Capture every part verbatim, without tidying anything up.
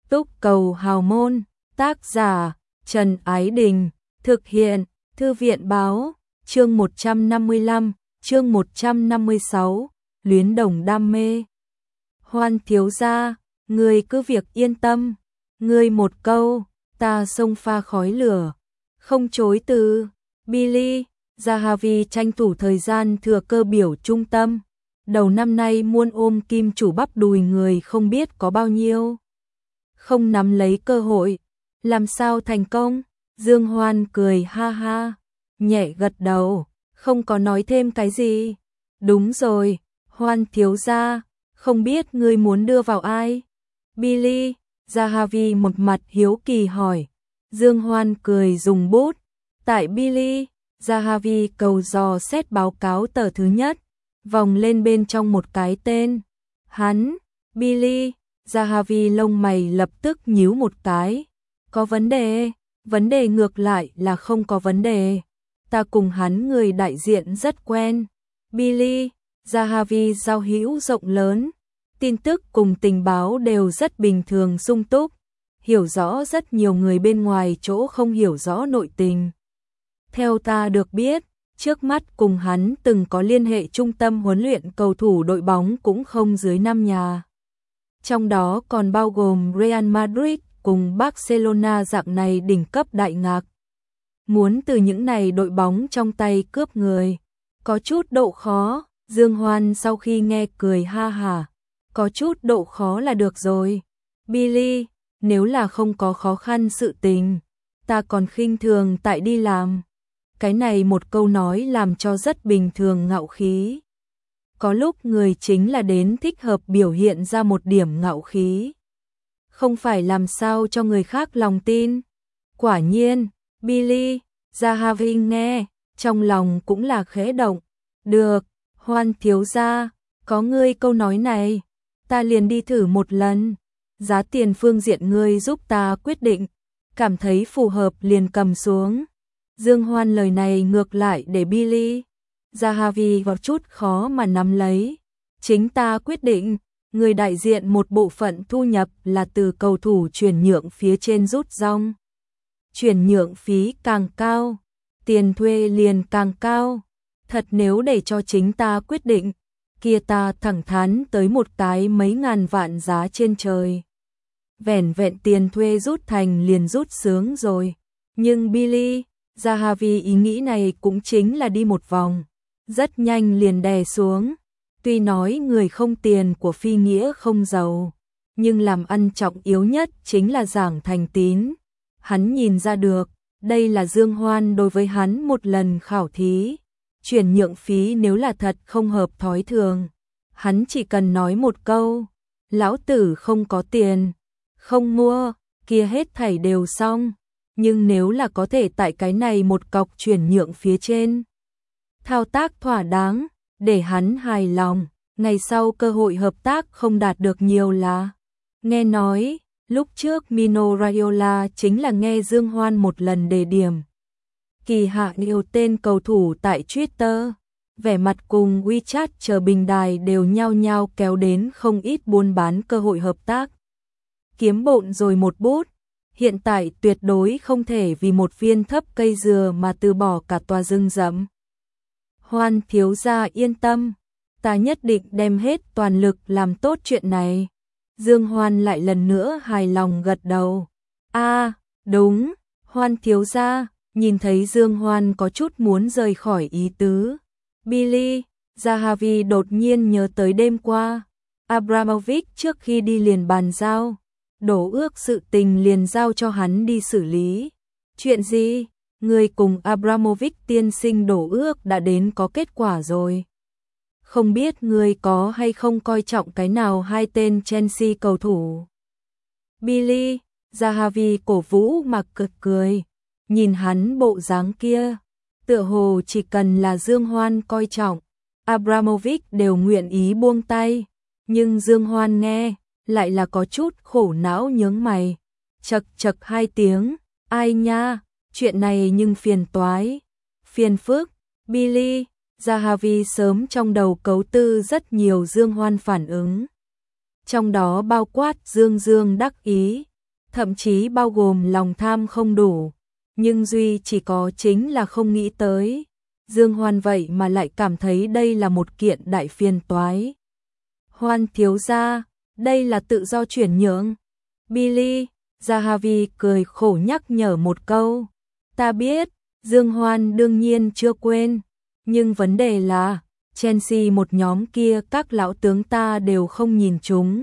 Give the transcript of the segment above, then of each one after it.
Túc Cầu Hào Môn, tác giả Trần Ái Đình, thực hiện Thư viện Báo, chương một trăm năm mươi lăm, chương một trăm năm mươi sáu, Luyến Đồng Đam Mê. Hoan thiếu gia, ngươi cứ việc yên tâm, ngươi một câu, ta xông pha khói lửa, không chối từ. Billy, Zahavi tranh thủ thời gian thừa cơ biểu trung tâm. Đầu năm nay muôn ôm kim chủ bắp đùi người không biết có bao nhiêu. Không nắm lấy cơ hội, làm sao thành công? Dương Hoan cười ha ha, nhẹ gật đầu, không có nói thêm cái gì. Đúng rồi, Hoan thiếu gia, không biết ngươi muốn đưa vào ai? Billy, Zahavi một mặt hiếu kỳ hỏi. Dương Hoan cười dùng bút. Tại Billy, Zahavi cầu dò xét báo cáo tờ thứ nhất, vòng lên bên trong một cái tên. Hắn, Billy, Zahavi lông mày lập tức nhíu một cái. Có vấn đề, vấn đề ngược lại là không có vấn đề. Ta cùng hắn người đại diện rất quen. Billy, Zahavi giao hữu rộng lớn, tin tức cùng tình báo đều rất bình thường sung túc, hiểu rõ rất nhiều người bên ngoài chỗ không hiểu rõ nội tình. Theo ta được biết, trước mắt cùng hắn từng có liên hệ trung tâm huấn luyện cầu thủ đội bóng cũng không dưới năm nhà. Trong đó còn bao gồm Real Madrid cùng Barcelona dạng này đỉnh cấp đại ngạc. Muốn từ những này đội bóng trong tay cướp người, có chút độ khó. Dương Hoan sau khi nghe cười ha hả, có chút độ khó là được rồi. Billy, nếu là không có khó khăn sự tình, ta còn khinh thường tại đi làm. Cái này một câu nói làm cho rất bình thường ngạo khí. Có lúc người chính là đến thích hợp biểu hiện ra một điểm ngạo khí. Không phải làm sao cho người khác lòng tin. Quả nhiên, Billy, Zahavi nghe, trong lòng cũng là khẽ động. Được, Hoan thiếu gia, có ngươi câu nói này, ta liền đi thử một lần. Giá tiền phương diện ngươi giúp ta quyết định, cảm thấy phù hợp liền cầm xuống. Dương Hoan lời này ngược lại để Billy, Zahavi có chút khó mà nắm lấy. Chính ta quyết định, người đại diện một bộ phận thu nhập là từ cầu thủ chuyển nhượng phía trên rút rong. Chuyển nhượng phí càng cao, tiền thuê liền càng cao. Thật nếu để cho chính ta quyết định, kia ta thẳng thắn tới một cái mấy ngàn vạn giá trên trời. Vẻn vẹn tiền thuê rút thành liền rút sướng rồi. Nhưng Billy, Zahavi ý nghĩ này cũng chính là đi một vòng, rất nhanh liền đè xuống. Tuy nói người không tiền của phi nghĩa không giàu, nhưng làm ăn trọng yếu nhất chính là giảng thành tín. Hắn nhìn ra được, đây là Dương Hoan đối với hắn một lần khảo thí. Chuyển nhượng phí nếu là thật không hợp thói thường, hắn chỉ cần nói một câu, lão tử không có tiền, không mua, kia hết thảy đều xong. Nhưng nếu là có thể tại cái này một cọc chuyển nhượng phía trên, thao tác thỏa đáng, để hắn hài lòng, ngày sau cơ hội hợp tác không đạt được nhiều là. Nghe nói, lúc trước Mino Raiola chính là nghe Dương Hoan một lần đề điểm. Kỳ hạ nhiều tên cầu thủ tại Twitter, vẻ mặt cùng WeChat chờ bình đài đều nhao nhao kéo đến không ít buôn bán cơ hội hợp tác. Kiếm bộn rồi một bút, hiện tại tuyệt đối không thể vì một viên thấp cây dừa mà từ bỏ cả tòa rừng rậm. Hoan thiếu gia yên tâm, ta nhất định đem hết toàn lực làm tốt chuyện này. Dương Hoan lại lần nữa hài lòng gật đầu. A, à, đúng, Hoan thiếu gia. Nhìn thấy Dương Hoan có chút muốn rời khỏi ý tứ, Billy, Zahavi đột nhiên nhớ tới đêm qua, Abramovich trước khi đi liền bàn giao, đổ ước sự tình liền giao cho hắn đi xử lý. Chuyện gì? Người cùng Abramovich tiên sinh đổ ước đã đến có kết quả rồi. Không biết người có hay không coi trọng cái nào hai tên Chelsea cầu thủ? Billy, Zahavi cổ vũ mà cực cười. Nhìn hắn bộ dáng kia, tựa hồ chỉ cần là Dương Hoan coi trọng, Abramovich đều nguyện ý buông tay. Nhưng Dương Hoan nghe, lại là có chút khổ não nhướng mày. Chật chật hai tiếng, ai nha, chuyện này nhưng phiền toái, phiền phức. Billy, Zahavi sớm trong đầu cấu tư rất nhiều Dương Hoan phản ứng. Trong đó bao quát Dương Dương đắc ý, thậm chí bao gồm lòng tham không đủ, nhưng duy chỉ có chính là không nghĩ tới. Dương Hoan vậy mà lại cảm thấy đây là một kiện đại phiền toái. Hoan thiếu gia, đây là tự do chuyển nhượng. Billy, Zahavi cười khổ nhắc nhở một câu. Ta biết, Dương Hoan đương nhiên chưa quên, nhưng vấn đề là, Chelsea một nhóm kia các lão tướng ta đều không nhìn chúng.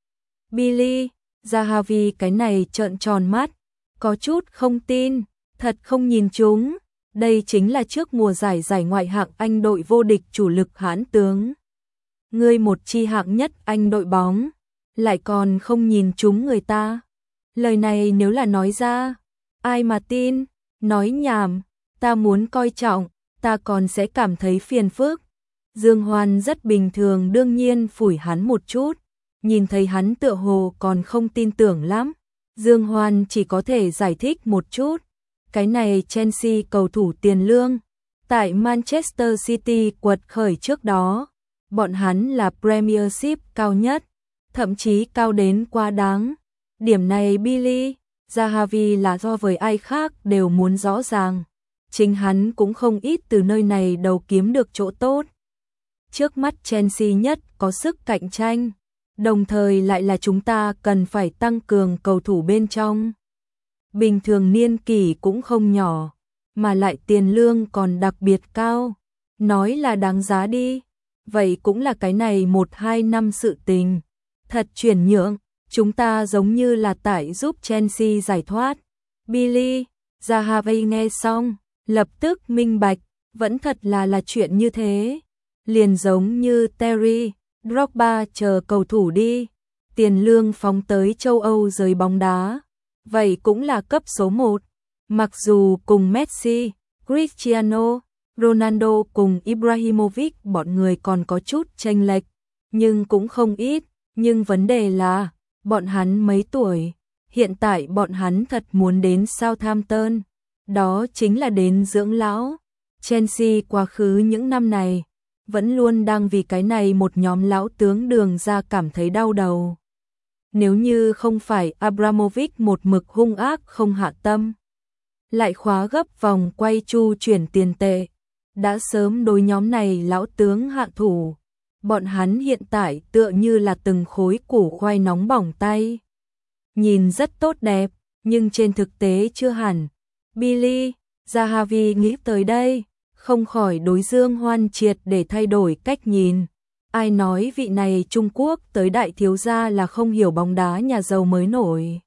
Billy, Zahavi cái này trợn tròn mắt, có chút không tin, thật không nhìn chúng. Đây chính là trước mùa giải giải ngoại hạng Anh đội vô địch chủ lực hãn tướng. Ngươi một chi hạng nhất Anh đội bóng, lại còn không nhìn chúng người ta. Lời này nếu là nói ra, ai mà tin, nói nhảm, ta muốn coi trọng, ta còn sẽ cảm thấy phiền phức. Dương Hoan rất bình thường đương nhiên phủi hắn một chút, nhìn thấy hắn tựa hồ còn không tin tưởng lắm. Dương Hoan chỉ có thể giải thích một chút. Cái này Chelsea cầu thủ tiền lương, tại Manchester City quật khởi trước đó, bọn hắn là Premiership cao nhất, thậm chí cao đến quá đáng. Điểm này Billy, Zahavi là do với ai khác đều muốn rõ ràng. Chính hắn cũng không ít từ nơi này đầu kiếm được chỗ tốt. Trước mắt Chelsea nhất có sức cạnh tranh, đồng thời lại là chúng ta cần phải tăng cường cầu thủ bên trong. Bình thường niên kỷ cũng không nhỏ, mà lại tiền lương còn đặc biệt cao. Nói là đáng giá đi, vậy cũng là cái này một hai năm sự tình. Thật chuyển nhượng, chúng ta giống như là tại giúp Chelsea giải thoát. Billy, Zahavi nghe xong, lập tức minh bạch, vẫn thật là là chuyện như thế. Liền giống như Terry, Drogba chờ cầu thủ đi, tiền lương phóng tới châu Âu giới bóng đá. Vậy cũng là cấp số một. Mặc dù cùng Messi, Cristiano, Ronaldo cùng Ibrahimovic bọn người còn có chút chênh lệch, nhưng cũng không ít. Nhưng vấn đề là, bọn hắn mấy tuổi, hiện tại bọn hắn thật muốn đến Southampton, đó chính là đến dưỡng lão. Chelsea quá khứ những năm này, vẫn luôn đang vì cái này một nhóm lão tướng đường ra cảm thấy đau đầu. Nếu như không phải Abramovich một mực hung ác không hạ tâm, lại khóa gấp vòng quay chu chuyển tiền tệ, đã sớm đối nhóm này lão tướng hạ thủ. Bọn hắn hiện tại tựa như là từng khối củ khoai nóng bỏng tay. Nhìn rất tốt đẹp, nhưng trên thực tế chưa hẳn. Billy, Zahavi nghĩ tới đây, không khỏi đối Dương Hoan triệt để thay đổi cách nhìn. Ai nói vị này Trung Quốc tới đại thiếu gia là không hiểu bóng đá nhà giàu mới nổi.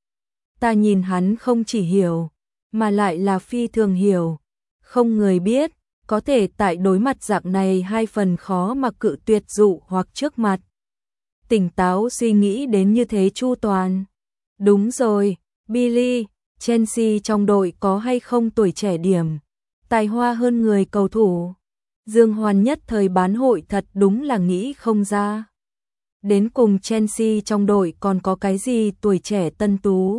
Ta nhìn hắn không chỉ hiểu, mà lại là phi thường hiểu. Không người biết, có thể tại đối mặt dạng này hai phần khó mà cự tuyệt dụ hoặc trước mặt. Tỉnh táo suy nghĩ đến như thế chu toàn. Đúng rồi, Billy, Chelsea trong đội có hay không tuổi trẻ điểm, tài hoa hơn người cầu thủ. Dương Hoan nhất thời bán hội thật đúng là nghĩ không ra. Đến cùng Chelsea trong đội còn có cái gì tuổi trẻ tân tú.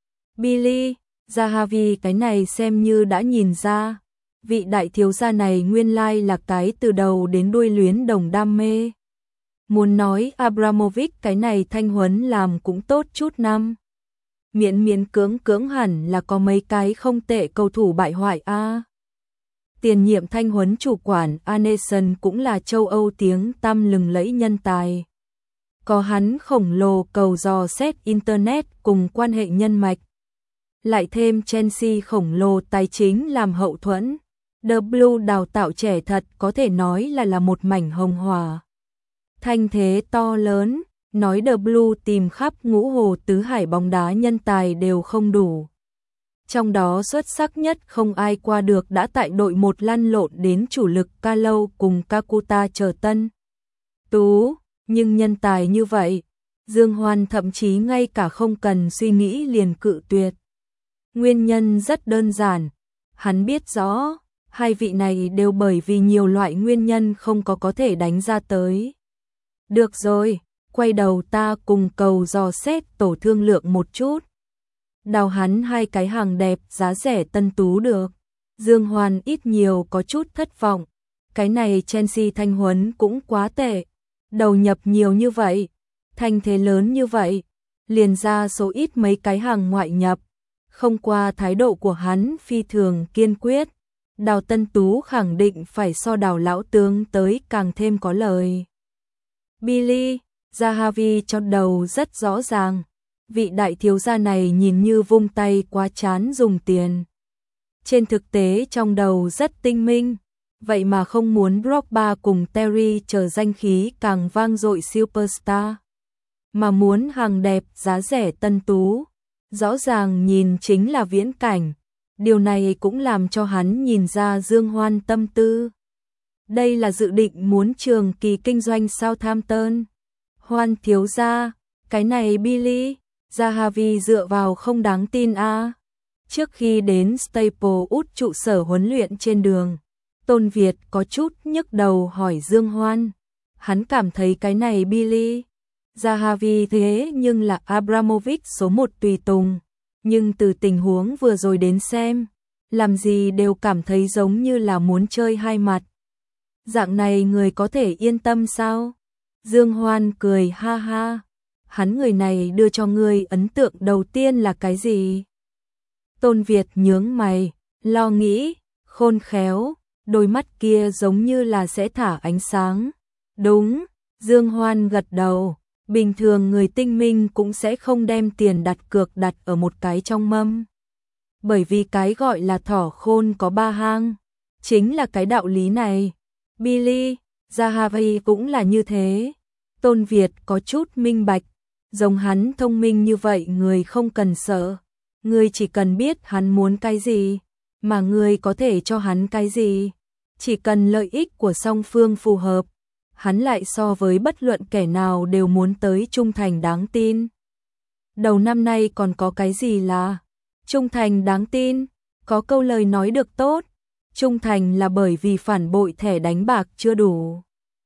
Billy, Zahavi cái này xem như đã nhìn ra. Vị đại thiếu gia này nguyên lai là cái từ đầu đến đuôi luyến đồng đam mê. Muốn nói Abramovich cái này thanh huấn làm cũng tốt chút năm. Miễn miễn cưỡng cưỡng hẳn là có mấy cái không tệ cầu thủ bại hoại a. À. Tiền nhiệm thanh huấn chủ quản Arneson cũng là châu Âu tiếng tăm lừng lẫy nhân tài. Có hắn khổng lồ cầu dò xét Internet cùng quan hệ nhân mạch. Lại thêm Chelsea khổng lồ tài chính làm hậu thuẫn. The Blue đào tạo trẻ thật có thể nói là là một mảnh hồng hòa. Thanh thế to lớn, nói The Blue tìm khắp ngũ hồ tứ hải bóng đá nhân tài đều không đủ. Trong đó xuất sắc nhất không ai qua được đã tại đội một lăn lộn đến chủ lực Kalou cùng Kakuta chờ tân tú, nhưng nhân tài như vậy, Dương Hoan thậm chí ngay cả không cần suy nghĩ liền cự tuyệt. Nguyên nhân rất đơn giản, hắn biết rõ, hai vị này đều bởi vì nhiều loại nguyên nhân không có có thể đánh ra tới. Được rồi, quay đầu ta cùng cầu dò xét tổ thương lượng một chút. Đào hắn hai cái hàng đẹp giá rẻ tân tú được. Dương Hoan ít nhiều có chút thất vọng. Cái này Chelsea thanh huấn cũng quá tệ. Đầu nhập nhiều như vậy, thanh thế lớn như vậy, liền ra số ít mấy cái hàng ngoại nhập. Không qua thái độ của hắn phi thường kiên quyết, Đào Tân Tú khẳng định phải so Đào lão tướng tới càng thêm có lời. Billy, Zahavi cho đầu rất rõ ràng, vị đại thiếu gia này nhìn như vung tay quá chán dùng tiền. Trên thực tế trong đầu rất tinh minh, vậy mà không muốn Drogba cùng Terry trở danh khí càng vang dội superstar, mà muốn hàng đẹp giá rẻ Tân Tú. Rõ ràng nhìn chính là viễn cảnh, điều này cũng làm cho hắn nhìn ra Dương Hoan tâm tư. Đây là dự định muốn trường kỳ kinh doanh Southampton. Hoan thiếu gia, cái này Billy, Zahavi dựa vào không đáng tin a. À. Trước khi đến Staplewood trụ sở huấn luyện trên đường, Tôn Việt có chút nhức đầu hỏi Dương Hoan. Hắn cảm thấy cái này Billy, Zahavi thế nhưng là Abramovich số một tùy tùng. Nhưng từ tình huống vừa rồi đến xem, làm gì đều cảm thấy giống như là muốn chơi hai mặt. Dạng này người có thể yên tâm sao? Dương Hoan cười ha ha. Hắn người này đưa cho ngươi ấn tượng đầu tiên là cái gì? Tôn Việt nhướng mày, lo nghĩ, khôn khéo, đôi mắt kia giống như là sẽ thả ánh sáng. Đúng, Dương Hoan gật đầu. Bình thường người tinh minh cũng sẽ không đem tiền đặt cược đặt ở một cái trong mâm. Bởi vì cái gọi là thỏ khôn có ba hang, chính là cái đạo lý này. Billy, Zahavi cũng là như thế. Tôn Việt có chút minh bạch, giống hắn thông minh như vậy người không cần sợ. Người chỉ cần biết hắn muốn cái gì, mà người có thể cho hắn cái gì. Chỉ cần lợi ích của song phương phù hợp, hắn lại so với bất luận kẻ nào đều muốn tới trung thành đáng tin. Đầu năm nay còn có cái gì là trung thành đáng tin? Có câu lời nói được tốt, trung thành là bởi vì phản bội thẻ đánh bạc chưa đủ.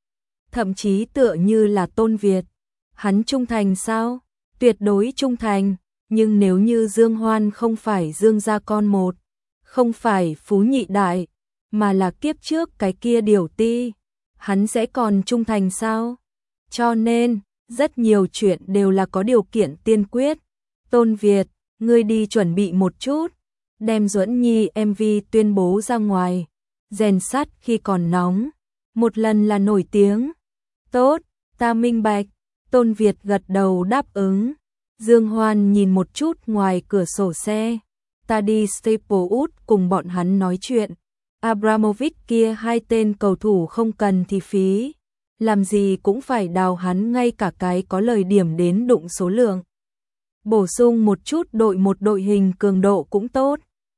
Thậm chí tựa như là Tôn Việt, hắn trung thành sao? Tuyệt đối trung thành, nhưng nếu như Dương Hoan không phải Dương gia con một, không phải Phú Nhị Đại, mà là kiếp trước cái kia Điểu Ti, hắn sẽ còn trung thành sao? Cho nên, rất nhiều chuyện đều là có điều kiện tiên quyết. Tôn Việt, ngươi đi chuẩn bị một chút, đem Duẫn Nhi em vê tuyên bố ra ngoài, rèn sắt khi còn nóng, một lần là nổi tiếng. Tốt, ta minh bạch. Tôn Việt gật đầu đáp ứng. Dương Hoan nhìn một chút ngoài cửa sổ xe, ta đi Staplewood cùng bọn hắn nói chuyện. Abramovich kia hai tên cầu thủ không cần thì phí, làm gì cũng phải đào hắn ngay cả cái có lời điểm đến đụng số lượng. Bổ sung một chút đội một đội hình cường độ cũng tốt.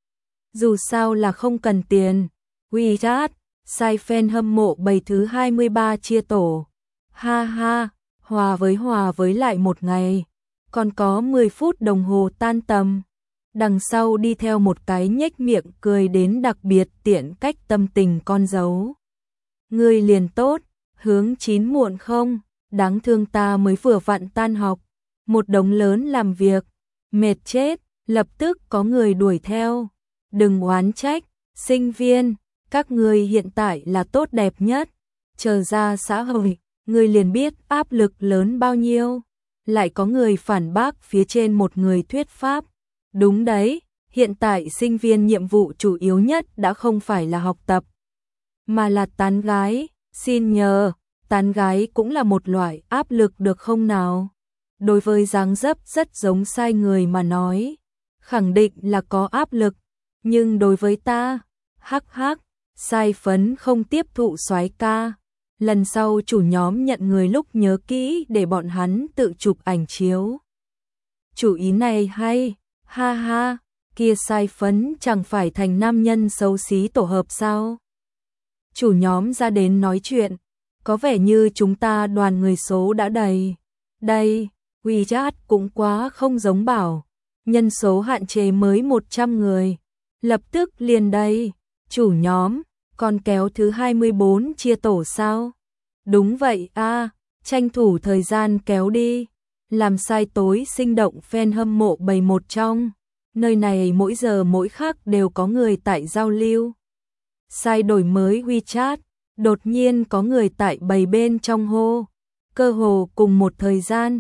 Dù sao là không cần tiền. WeChat, sai fan hâm mộ bầy thứ hai mươi ba chia tổ. Ha ha, hòa với hòa với lại một ngày. Còn có mười phút đồng hồ tan tầm. Đằng sau đi theo một cái nhếch miệng cười đến đặc biệt tiện cách tâm tình con dấu. Ngươi liền tốt, hướng chín muộn không, đáng thương ta mới vừa vặn tan học, một đống lớn làm việc, mệt chết, lập tức có người đuổi theo. Đừng oán trách, sinh viên, các ngươi hiện tại là tốt đẹp nhất, chờ ra xã hội, ngươi liền biết áp lực lớn bao nhiêu. Lại có người phản bác phía trên một người thuyết pháp. Đúng đấy, hiện tại sinh viên nhiệm vụ chủ yếu nhất đã không phải là học tập, mà là tán gái. Xin nhờ, tán gái cũng là một loại áp lực được không nào? Đối với dáng dấp rất giống sai người mà nói, khẳng định là có áp lực, nhưng đối với ta, hắc hắc, sai phấn không tiếp thụ soái ca. Lần sau chủ nhóm nhận người lúc nhớ kỹ để bọn hắn tự chụp ảnh chiếu. Chủ ý này hay, ha ha, kia sai phấn chẳng phải thành nam nhân xấu xí tổ hợp sao? Chủ nhóm ra đến nói chuyện, có vẻ như chúng ta đoàn người số đã đầy. Đây, WeChat cũng quá không giống bảo, nhân số hạn chế mới một trăm người. Lập tức liền đây, chủ nhóm, còn kéo thứ hai mươi bốn chia tổ sao? Đúng vậy a, à, tranh thủ thời gian kéo đi, làm sai tối sinh động fan hâm mộ bầy một trong. Nơi này mỗi giờ mỗi khắc đều có người tại giao lưu. Sai đổi mới WeChat, đột nhiên có người tại bầy bên trong hô, cơ hồ cùng một thời gian,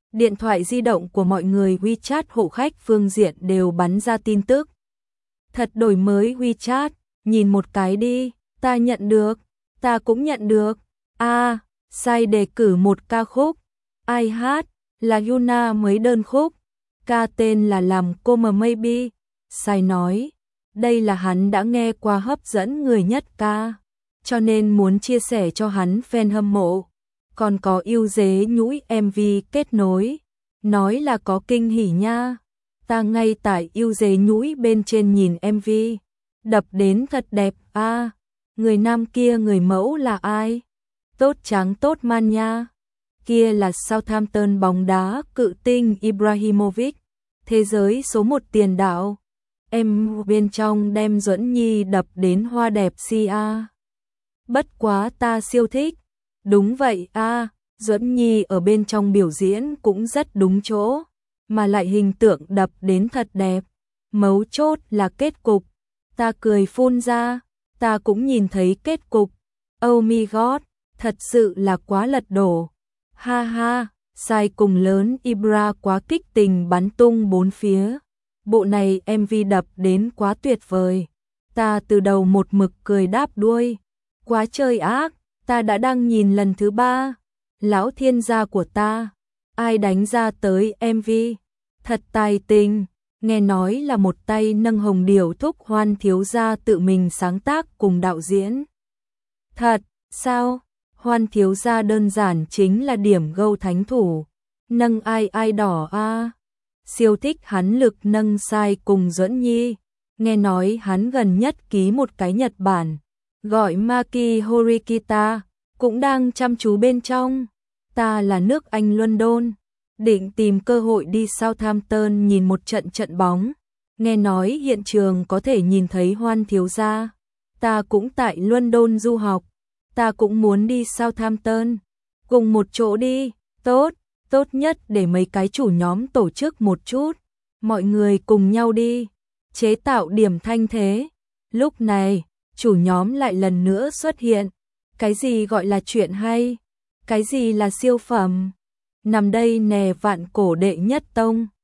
Điện thoại di động của mọi người WeChat hộ khách phương diện đều bắn ra tin tức. Thật đổi mới WeChat, nhìn một cái đi, ta nhận được, ta cũng nhận được. A, à, sai đề cử một ca khúc. Ai hát? Là Yuna mới đơn khúc. Ca tên là Làm Cô Mà Maybe. Sai nói, đây là hắn đã nghe qua hấp dẫn người nhất ca, cho nên muốn chia sẻ cho hắn fan hâm mộ. Còn có yêu dế nhũi em vê kết nối, nói là có kinh hỉ nha. Ta ngay tại yêu dế nhũi bên trên nhìn em vê, đập đến thật đẹp a. À, người nam kia người mẫu là ai? Tốt trắng tốt man nha. Kia là Southampton bóng đá cự tinh Ibrahimovic, thế giới số một tiền đạo. Em bên trong đem Duẫn Nhi đập đến hoa đẹp si a. Bất quá ta siêu thích. Đúng vậy a, à, Duẫn Nhi ở bên trong biểu diễn cũng rất đúng chỗ, mà lại hình tượng đập đến thật đẹp. Mấu chốt là kết cục. Ta cười phun ra, ta cũng nhìn thấy kết cục. Oh my god, thật sự là quá lật đổ. Ha ha, sai cùng lớn Ibra quá kích tình bắn tung bốn phía. Bộ này em vê đập đến quá tuyệt vời. Ta từ đầu một mực cười đáp đuôi. Quá trời ác, ta đã đang nhìn lần thứ ba. Lão thiên gia của ta, ai đánh ra tới em vê? Thật tài tình, nghe nói là một tay nâng hồng điểu thúc Hoan thiếu gia tự mình sáng tác cùng đạo diễn. Thật, sao? Hoan thiếu gia đơn giản chính là điểm gâu thánh thủ. Nâng ai ai đỏ a. À. Siêu thích hắn lực nâng sai cùng Duẫn Nhi. Nghe nói hắn gần nhất ký một cái Nhật Bản, gọi Maki Horikita, cũng đang chăm chú bên trong. Ta là nước Anh London, định tìm cơ hội đi Southampton nhìn một trận trận bóng. Nghe nói hiện trường có thể nhìn thấy Hoan thiếu gia. Ta cũng tại London du học, ta cũng muốn đi Southampton. Cùng một chỗ đi, tốt, tốt nhất để mấy cái chủ nhóm tổ chức một chút. Mọi người cùng nhau đi, chế tạo điểm thanh thế. Lúc này, chủ nhóm lại lần nữa xuất hiện. Cái gì gọi là chuyện hay? Cái gì là siêu phẩm? Nằm đây nè vạn cổ đệ nhất tông.